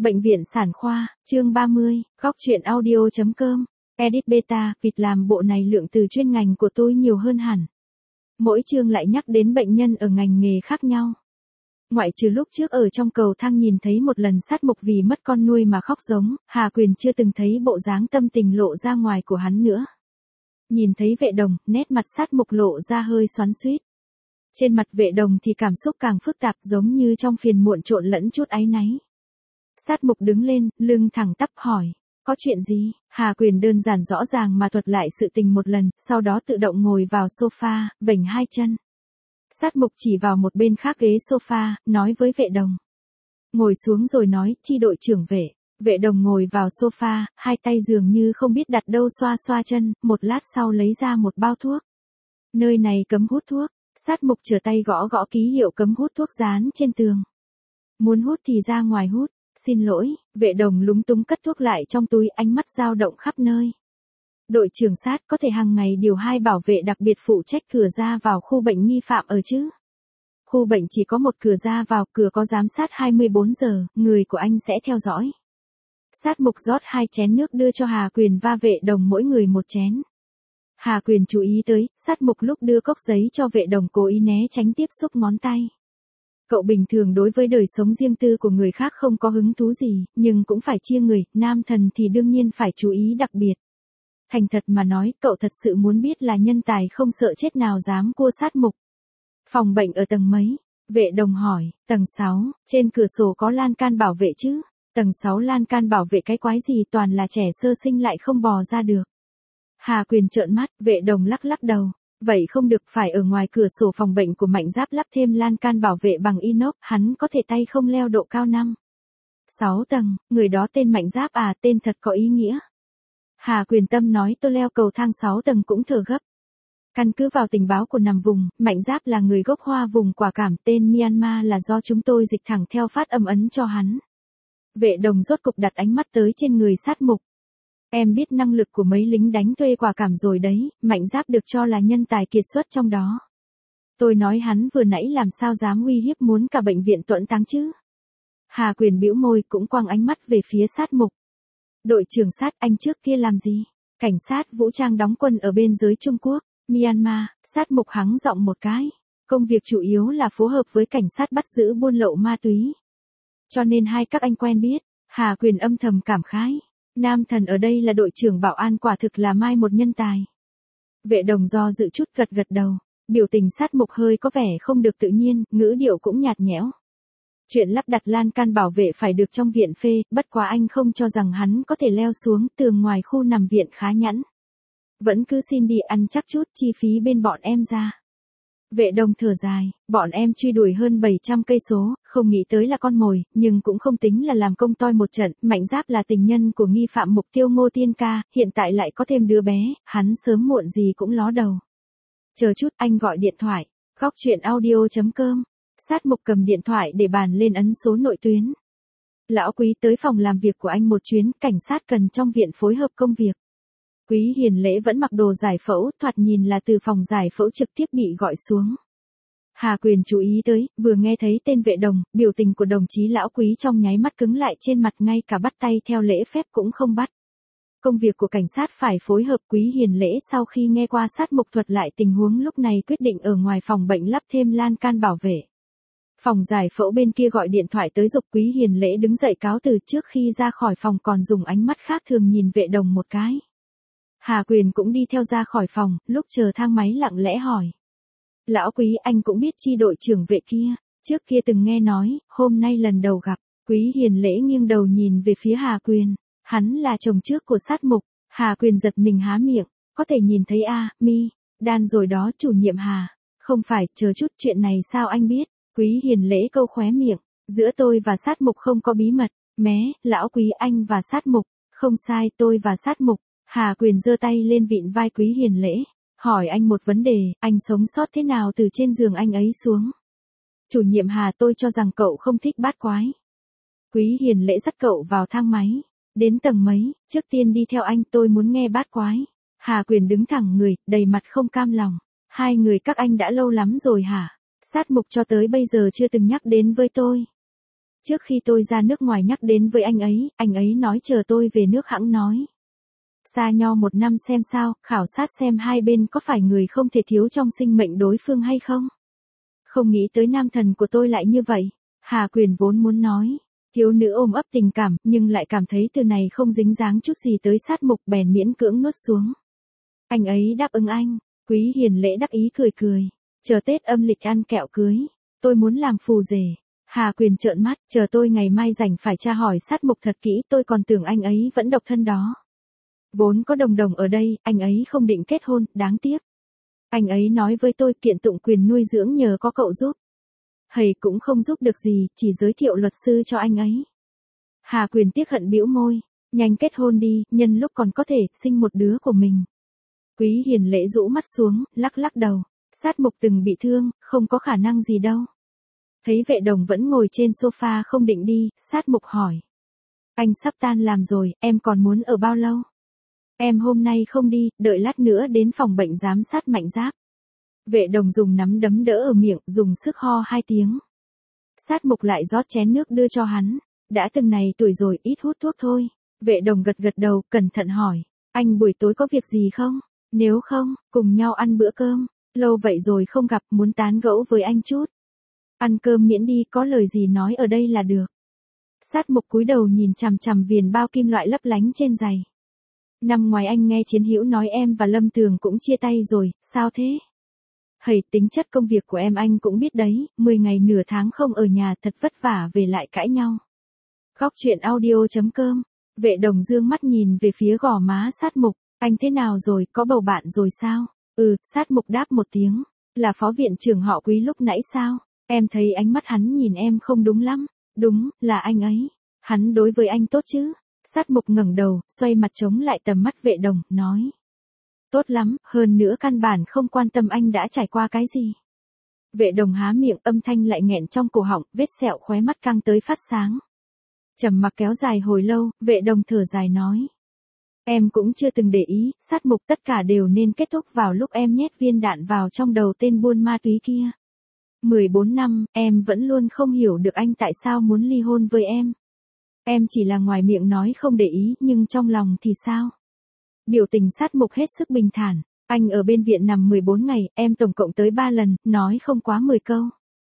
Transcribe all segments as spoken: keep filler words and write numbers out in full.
Bệnh viện sản khoa, chương ba mươi, góc truyện audio.com, edit beta, vịt làm bộ này lượng từ chuyên ngành của tôi nhiều hơn hẳn. Mỗi chương lại nhắc đến bệnh nhân ở ngành nghề khác nhau. Ngoại trừ lúc trước ở trong cầu thang nhìn thấy một lần Sát Mục vì mất con nuôi mà khóc giống, Hà Quyền chưa từng thấy bộ dáng tâm tình lộ ra ngoài của hắn nữa. Nhìn thấy Vệ Đồng, nét mặt Sát Mục lộ ra hơi xoắn xuýt. Trên mặt Vệ Đồng thì cảm xúc càng phức tạp, giống như trong phiền muộn trộn lẫn chút áy náy. Sát Mục đứng lên, lưng thẳng tắp hỏi, có chuyện gì? Hà Quyền đơn giản rõ ràng mà thuật lại sự tình một lần, sau đó tự động ngồi vào sofa, vểnh hai chân. Sát Mục chỉ vào một bên khác ghế sofa, nói với Vệ Đồng. Ngồi xuống rồi nói, chi đội trưởng Vệ. Vệ Đồng ngồi vào sofa, hai tay dường như không biết đặt đâu xoa xoa chân, một lát sau lấy ra một bao thuốc. Nơi này cấm hút thuốc. Sát Mục trở tay gõ gõ ký hiệu cấm hút thuốc dán trên tường. Muốn hút thì ra ngoài hút. Xin lỗi, Vệ Đồng lúng túng cất thuốc lại trong túi, ánh mắt dao động khắp nơi. Đội trưởng Sát có thể hàng ngày điều hai bảo vệ đặc biệt phụ trách cửa ra vào khu bệnh nghi phạm ở chứ? Khu bệnh chỉ có một cửa ra vào, cửa có giám sát hai mươi bốn giờ, người của anh sẽ theo dõi. Sát Mục rót hai chén nước đưa cho Hà Quyền và Vệ Đồng mỗi người một chén. Hà Quyền chú ý tới, Sát Mục lúc đưa cốc giấy cho Vệ Đồng cố ý né tránh tiếp xúc ngón tay. Cậu bình thường đối với đời sống riêng tư của người khác không có hứng thú gì, nhưng cũng phải chia người, nam thần thì đương nhiên phải chú ý đặc biệt. Thành thật mà nói, cậu thật sự muốn biết là nhân tài không sợ chết nào dám cua Sát Mục. Phòng bệnh ở tầng mấy? Vệ Đồng hỏi, tầng sáu, trên cửa sổ có lan can bảo vệ chứ? Tầng sáu lan can bảo vệ cái quái gì, toàn là trẻ sơ sinh lại không bò ra được. Hà Quyền trợn mắt, Vệ Đồng lắc lắc đầu. Vậy không được, phải ở ngoài cửa sổ phòng bệnh của Mạnh Giáp lắp thêm lan can bảo vệ bằng inox, hắn có thể tay không leo độ cao năm. sáu tầng, người đó tên Mạnh Giáp à, tên thật có ý nghĩa. Hà Quyền Tâm nói, tôi leo cầu thang sáu tầng cũng thở gấp. Căn cứ vào tình báo của nằm vùng, Mạnh Giáp là người gốc Hoa vùng quả cảm, tên Myanmar là do chúng tôi dịch thẳng theo phát âm ấn cho hắn. Vệ Đồng rốt cục đặt ánh mắt tới trên người Sát Mục. Em biết năng lực của mấy lính đánh thuê quả cảm rồi đấy, Mạnh Giáp được cho là nhân tài kiệt xuất trong đó. Tôi nói hắn vừa nãy làm sao dám uy hiếp muốn cả bệnh viện tuẫn táng chứ. Hà Quyền bĩu môi cũng quăng ánh mắt về phía Sát Mục. Đội trưởng Sát, anh trước kia làm gì? Cảnh sát vũ trang đóng quân ở biên giới Trung Quốc, Myanmar. Sát Mục hắng giọng một cái. Công việc chủ yếu là phối hợp với cảnh sát bắt giữ buôn lậu ma túy. Cho nên hai các anh quen biết. Hà Quyền âm thầm cảm khái. Nam thần ở đây là đội trưởng bảo an, quả thực là mai một nhân tài. Vệ Đồng do dự chút gật gật đầu. Biểu tình Sát Mục hơi có vẻ không được tự nhiên, ngữ điệu cũng nhạt nhẽo. Chuyện lắp đặt lan can bảo vệ phải được trong viện phê, bất quá anh không cho rằng hắn có thể leo xuống tường ngoài khu nằm viện khá nhẵn. Vẫn cứ xin đi ăn chắc chút chi phí bên bọn em ra. Vệ Đồng thở dài, bọn em truy đuổi hơn bảy trăm cây số, không nghĩ tới là con mồi, nhưng cũng không tính là làm công toi một trận. Mạnh Giáp là tình nhân của nghi phạm mục tiêu Ngô Tiên Ca, hiện tại lại có thêm đứa bé, hắn sớm muộn gì cũng ló đầu. Chờ chút, anh gọi điện thoại. Góc truyện audio.com. Sát Mục cầm điện thoại để bàn lên ấn số nội tuyến. Lão Quý tới phòng làm việc của anh một chuyến, cảnh sát cần trong viện phối hợp công việc. Quý Hiền Lễ vẫn mặc đồ giải phẫu, thoạt nhìn là từ phòng giải phẫu trực tiếp bị gọi xuống. Hà Quyền chú ý tới, vừa nghe thấy tên Vệ Đồng, biểu tình của đồng chí Lão Quý trong nháy mắt cứng lại trên mặt, ngay cả bắt tay theo lễ phép cũng không bắt. Công việc của cảnh sát phải phối hợp. Quý Hiền Lễ sau khi nghe qua Sát Mục thuật lại tình huống lúc này quyết định ở ngoài phòng bệnh lắp thêm lan can bảo vệ. Phòng giải phẫu bên kia gọi điện thoại tới giục. Quý Hiền Lễ đứng dậy cáo từ, trước khi ra khỏi phòng còn dùng ánh mắt khác thường nhìn Vệ Đồng một cái. Hà Quyền cũng đi theo ra khỏi phòng, lúc chờ thang máy lặng lẽ hỏi. Lão Quý, anh cũng biết chi đội trưởng Vệ kia, trước kia từng nghe nói, hôm nay lần đầu gặp. Quý Hiền Lễ nghiêng đầu nhìn về phía Hà Quyền, hắn là chồng trước của Sát Mục. Hà Quyền giật mình há miệng, có thể nhìn thấy a, mi, đan rồi đó chủ nhiệm Hà. Không phải, chờ chút, chuyện này sao anh biết? Quý Hiền Lễ câu khóe miệng, giữa tôi và Sát Mục không có bí mật. Mé, Lão Quý, anh và Sát Mục, không sai, tôi và Sát Mục. Hà Quyền giơ tay lên vịn vai Quý Hiền Lễ, hỏi anh một vấn đề, anh sống sót thế nào từ trên giường anh ấy xuống? Chủ nhiệm Hà, tôi cho rằng cậu không thích bát quái. Quý Hiền Lễ dắt cậu vào thang máy. Đến tầng mấy, trước tiên đi theo anh, tôi muốn nghe bát quái. Hà Quyền đứng thẳng người, đầy mặt không cam lòng. Hai người các anh đã lâu lắm rồi hả? Sát Mục cho tới bây giờ chưa từng nhắc đến với tôi. Trước khi tôi ra nước ngoài nhắc đến với anh ấy, anh ấy nói chờ tôi về nước hẵng nói. Xa nhau một năm xem sao, khảo sát xem hai bên có phải người không thể thiếu trong sinh mệnh đối phương hay không. Không nghĩ tới nam thần của tôi lại như vậy. Hà Quyền vốn muốn nói. Thiếu nữ ôm ấp tình cảm, nhưng lại cảm thấy từ này không dính dáng chút gì tới sát mục, bèn miễn cưỡng nuốt xuống. Anh ấy đáp ứng anh. Quý Hiền Lễ đắc ý cười cười. Chờ Tết âm lịch ăn kẹo cưới. Tôi muốn làm phù rể. Hà Quyền trợn mắt, chờ tôi ngày mai rảnh phải tra hỏi sát mục thật kỹ, tôi còn tưởng anh ấy vẫn độc thân đó. Vốn có Đồng Đồng ở đây, anh ấy không định kết hôn, đáng tiếc. Anh ấy nói với tôi kiện tụng quyền nuôi dưỡng nhờ có cậu giúp. Hầy cũng không giúp được gì, chỉ giới thiệu luật sư cho anh ấy. Hà Quyền tiếc hận bĩu môi, nhanh kết hôn đi, nhân lúc còn có thể sinh một đứa của mình. Quý Hiền Lễ rũ mắt xuống, lắc lắc đầu. Sát mục từng bị thương, không có khả năng gì đâu. Thấy Vệ Đồng vẫn ngồi trên sofa không định đi, sát mục hỏi. Anh sắp tan làm rồi, em còn muốn ở bao lâu? Em hôm nay không đi, đợi lát nữa đến phòng bệnh giám sát Mạnh Giáp. Vệ Đồng dùng nắm đấm đỡ ở miệng, dùng sức ho hai tiếng. Sát mục lại rót chén nước đưa cho hắn. Đã từng này tuổi rồi, ít hút thuốc thôi. Vệ Đồng gật gật đầu, cẩn thận hỏi. Anh buổi tối có việc gì không? Nếu không, cùng nhau ăn bữa cơm. Lâu vậy rồi không gặp, muốn tán gẫu với anh chút. Ăn cơm miễn đi, có lời gì nói ở đây là được. Sát mục cúi đầu nhìn chằm chằm viền bao kim loại lấp lánh trên giày. Năm ngoài anh nghe Chiến Hữu nói em và Lâm Tường cũng chia tay rồi, sao thế? Hầy, tính chất công việc của em anh cũng biết đấy, mười ngày nửa tháng không ở nhà thật vất vả về lại cãi nhau. Góc truyện audio chấm com. Vệ Đồng dương mắt nhìn về phía gò má sát mục, anh thế nào rồi, có bầu bạn rồi sao? Ừ, sát mục đáp một tiếng, là phó viện trưởng họ Quý lúc nãy sao? Em thấy ánh mắt hắn nhìn em không đúng lắm. Đúng, là anh ấy. Hắn đối với anh tốt chứ? Sát mục ngẩng đầu, xoay mặt chống lại tầm mắt Vệ Đồng, nói. Tốt lắm, hơn nữa căn bản không quan tâm anh đã trải qua cái gì. Vệ Đồng há miệng, âm thanh lại nghẹn trong cổ họng, vết sẹo khóe mắt căng tới phát sáng. Trầm mặc kéo dài hồi lâu, Vệ Đồng thở dài nói. Em cũng chưa từng để ý, sát mục, tất cả đều nên kết thúc vào lúc em nhét viên đạn vào trong đầu tên buôn ma túy kia. mười bốn năm, em vẫn luôn không hiểu được anh tại sao muốn ly hôn với em. Em chỉ là ngoài miệng nói không để ý, nhưng trong lòng thì sao? Biểu tình sát mục hết sức bình thản. Anh ở bên viện nằm mười bốn ngày, em tổng cộng tới ba lần, nói không quá mười câu.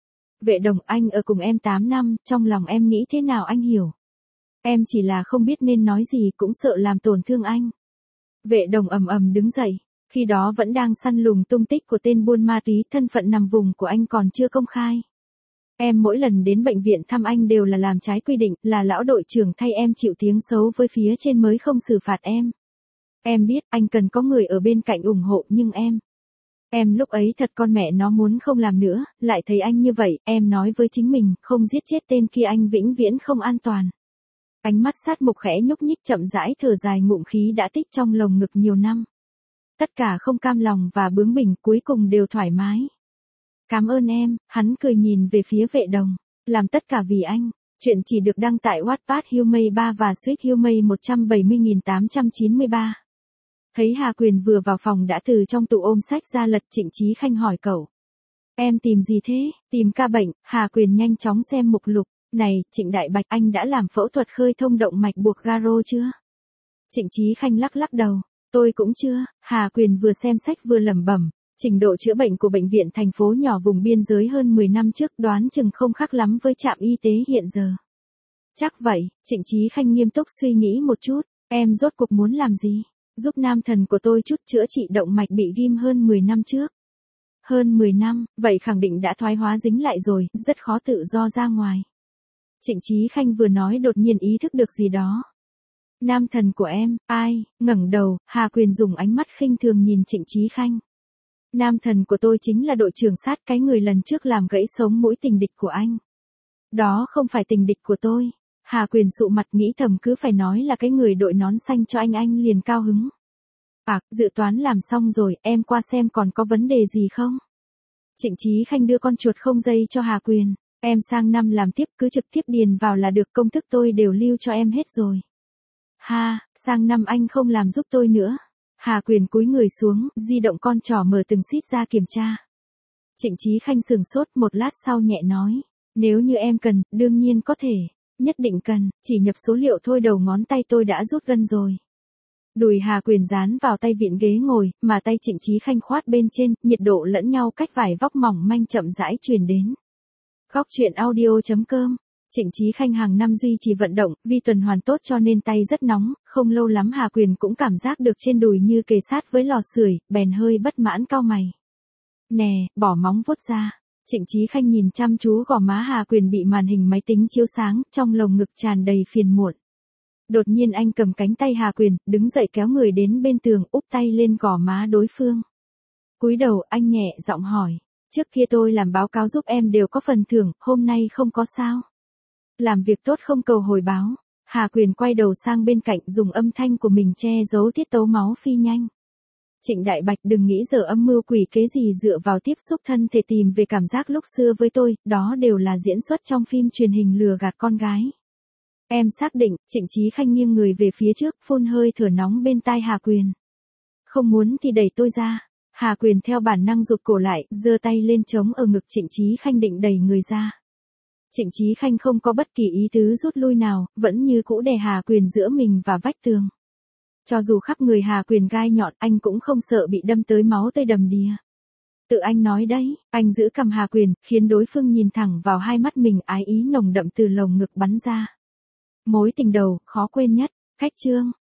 Vệ Đồng, anh ở cùng em tám năm, trong lòng em nghĩ thế nào anh hiểu. Em chỉ là không biết nên nói gì, cũng sợ làm tổn thương anh. Vệ Đồng ầm ầm đứng dậy. Khi đó vẫn đang săn lùng tung tích của tên buôn ma túy, thân phận nằm vùng của anh còn chưa công khai. Em mỗi lần đến bệnh viện thăm anh đều là làm trái quy định, là lão đội trưởng thay em chịu tiếng xấu với phía trên mới không xử phạt em. Em biết anh cần có người ở bên cạnh ủng hộ, nhưng em... Em lúc ấy thật con mẹ nó muốn không làm nữa, lại thấy anh như vậy, em nói với chính mình, không giết chết tên kia anh vĩnh viễn không an toàn. Ánh mắt sát mục khẽ nhúc nhích, chậm rãi thở dài, ngụm khí đã tích trong lồng ngực nhiều năm. Tất cả không cam lòng và bướng bỉnh cuối cùng đều thoải mái. Cảm ơn em, hắn cười nhìn về phía Vệ Đồng. Làm tất cả vì anh. Chuyện chỉ được đăng tại Wattpad Humay ba và Sweet Humay một trăm bảy mươi nghìn tám trăm chín mươi ba. Thấy Hà Quyền vừa vào phòng đã từ trong tủ ôm sách ra lật, Trịnh Chí Khanh hỏi cậu. Em tìm gì thế? Tìm ca bệnh. Hà Quyền nhanh chóng xem mục lục. Này, Trịnh Đại Bạch, anh đã làm phẫu thuật khơi thông động mạch buộc Garo chưa? Trịnh Chí Khanh lắc lắc đầu. Tôi cũng chưa. Hà Quyền vừa xem sách vừa lẩm bẩm. Trình độ chữa bệnh của bệnh viện thành phố nhỏ vùng biên giới hơn mười năm trước đoán chừng không khác lắm với trạm y tế hiện giờ. Chắc vậy, Trịnh Chí Khanh nghiêm túc suy nghĩ một chút. Em rốt cuộc muốn làm gì? Giúp nam thần của tôi chút chữa trị động mạch bị ghim hơn mười năm trước. Hơn mười năm, vậy khẳng định đã thoái hóa dính lại rồi, rất khó tự do ra ngoài. Trịnh Chí Khanh vừa nói đột nhiên ý thức được gì đó. Nam thần của em, ai? Ngẩng đầu, Hà Quyền dùng ánh mắt khinh thường nhìn Trịnh Chí Khanh. Nam thần của tôi chính là đội trưởng sát, cái người lần trước làm gãy sống mũi tình địch của anh. Đó không phải tình địch của tôi. Hà Quyền sụ mặt nghĩ thầm cứ phải nói là cái người đội nón xanh cho anh anh liền cao hứng. À, dự toán làm xong rồi, em qua xem còn có vấn đề gì không? Trịnh Chí Khanh đưa con chuột không dây cho Hà Quyền. Em sang năm làm tiếp, cứ trực tiếp điền vào là được, công thức tôi đều lưu cho em hết rồi. Ha, sang năm anh không làm giúp tôi nữa. Hà Quyền cúi người xuống, di động con trỏ mở từng xít ra kiểm tra. Trịnh Chí Khanh sừng sốt, một lát sau nhẹ nói. Nếu như em cần, đương nhiên có thể. Nhất định cần, chỉ nhập số liệu thôi đầu ngón tay tôi đã rút gân rồi. Đùi Hà Quyền dán vào tay vịn ghế ngồi, mà tay Trịnh Chí Khanh khoát bên trên, nhiệt độ lẫn nhau cách vải vóc mỏng manh chậm rãi truyền đến. Góc truyện audio chấm com. Trịnh Chí Khanh hàng năm duy trì vận động, vi tuần hoàn tốt cho nên tay rất nóng, không lâu lắm Hà Quyền cũng cảm giác được trên đùi như kề sát với lò sưởi, bèn hơi bất mãn cau mày. Nè, bỏ móng vuốt ra. Trịnh Chí Khanh nhìn chăm chú gò má Hà Quyền bị màn hình máy tính chiếu sáng, trong lồng ngực tràn đầy phiền muộn. Đột nhiên anh cầm cánh tay Hà Quyền, đứng dậy kéo người đến bên tường, úp tay lên gò má đối phương. Cúi đầu anh nhẹ giọng hỏi, trước kia tôi làm báo cáo giúp em đều có phần thưởng, hôm nay không có sao? Làm việc tốt không cầu hồi báo. Hà Quyền quay đầu sang bên cạnh, dùng âm thanh của mình che giấu tiết tấu máu phi nhanh. Trịnh Đại Bạch, đừng nghĩ giờ âm mưu quỷ kế gì dựa vào tiếp xúc thân thể tìm về cảm giác lúc xưa với tôi, đó đều là diễn xuất trong phim truyền hình lừa gạt con gái. Em xác định. Trịnh Chí Khanh nghiêng người về phía trước, phun hơi thở nóng bên tai Hà Quyền. Không muốn thì đẩy tôi ra. Hà Quyền theo bản năng rụt cổ lại, giơ tay lên chống ở ngực Trịnh Chí Khanh định đẩy người ra. Trịnh Chí Khanh không có bất kỳ ý tứ rút lui nào, vẫn như cũ đè Hà Quyền giữa mình và vách tường. Cho dù khắp người Hà Quyền gai nhọn, anh cũng không sợ bị đâm tới máu tươi đầm đìa. Tự anh nói đấy. Anh giữ cầm Hà Quyền, khiến đối phương nhìn thẳng vào hai mắt mình, ái ý nồng đậm từ lồng ngực bắn ra. Mối tình đầu, khó quên nhất. Khách chương.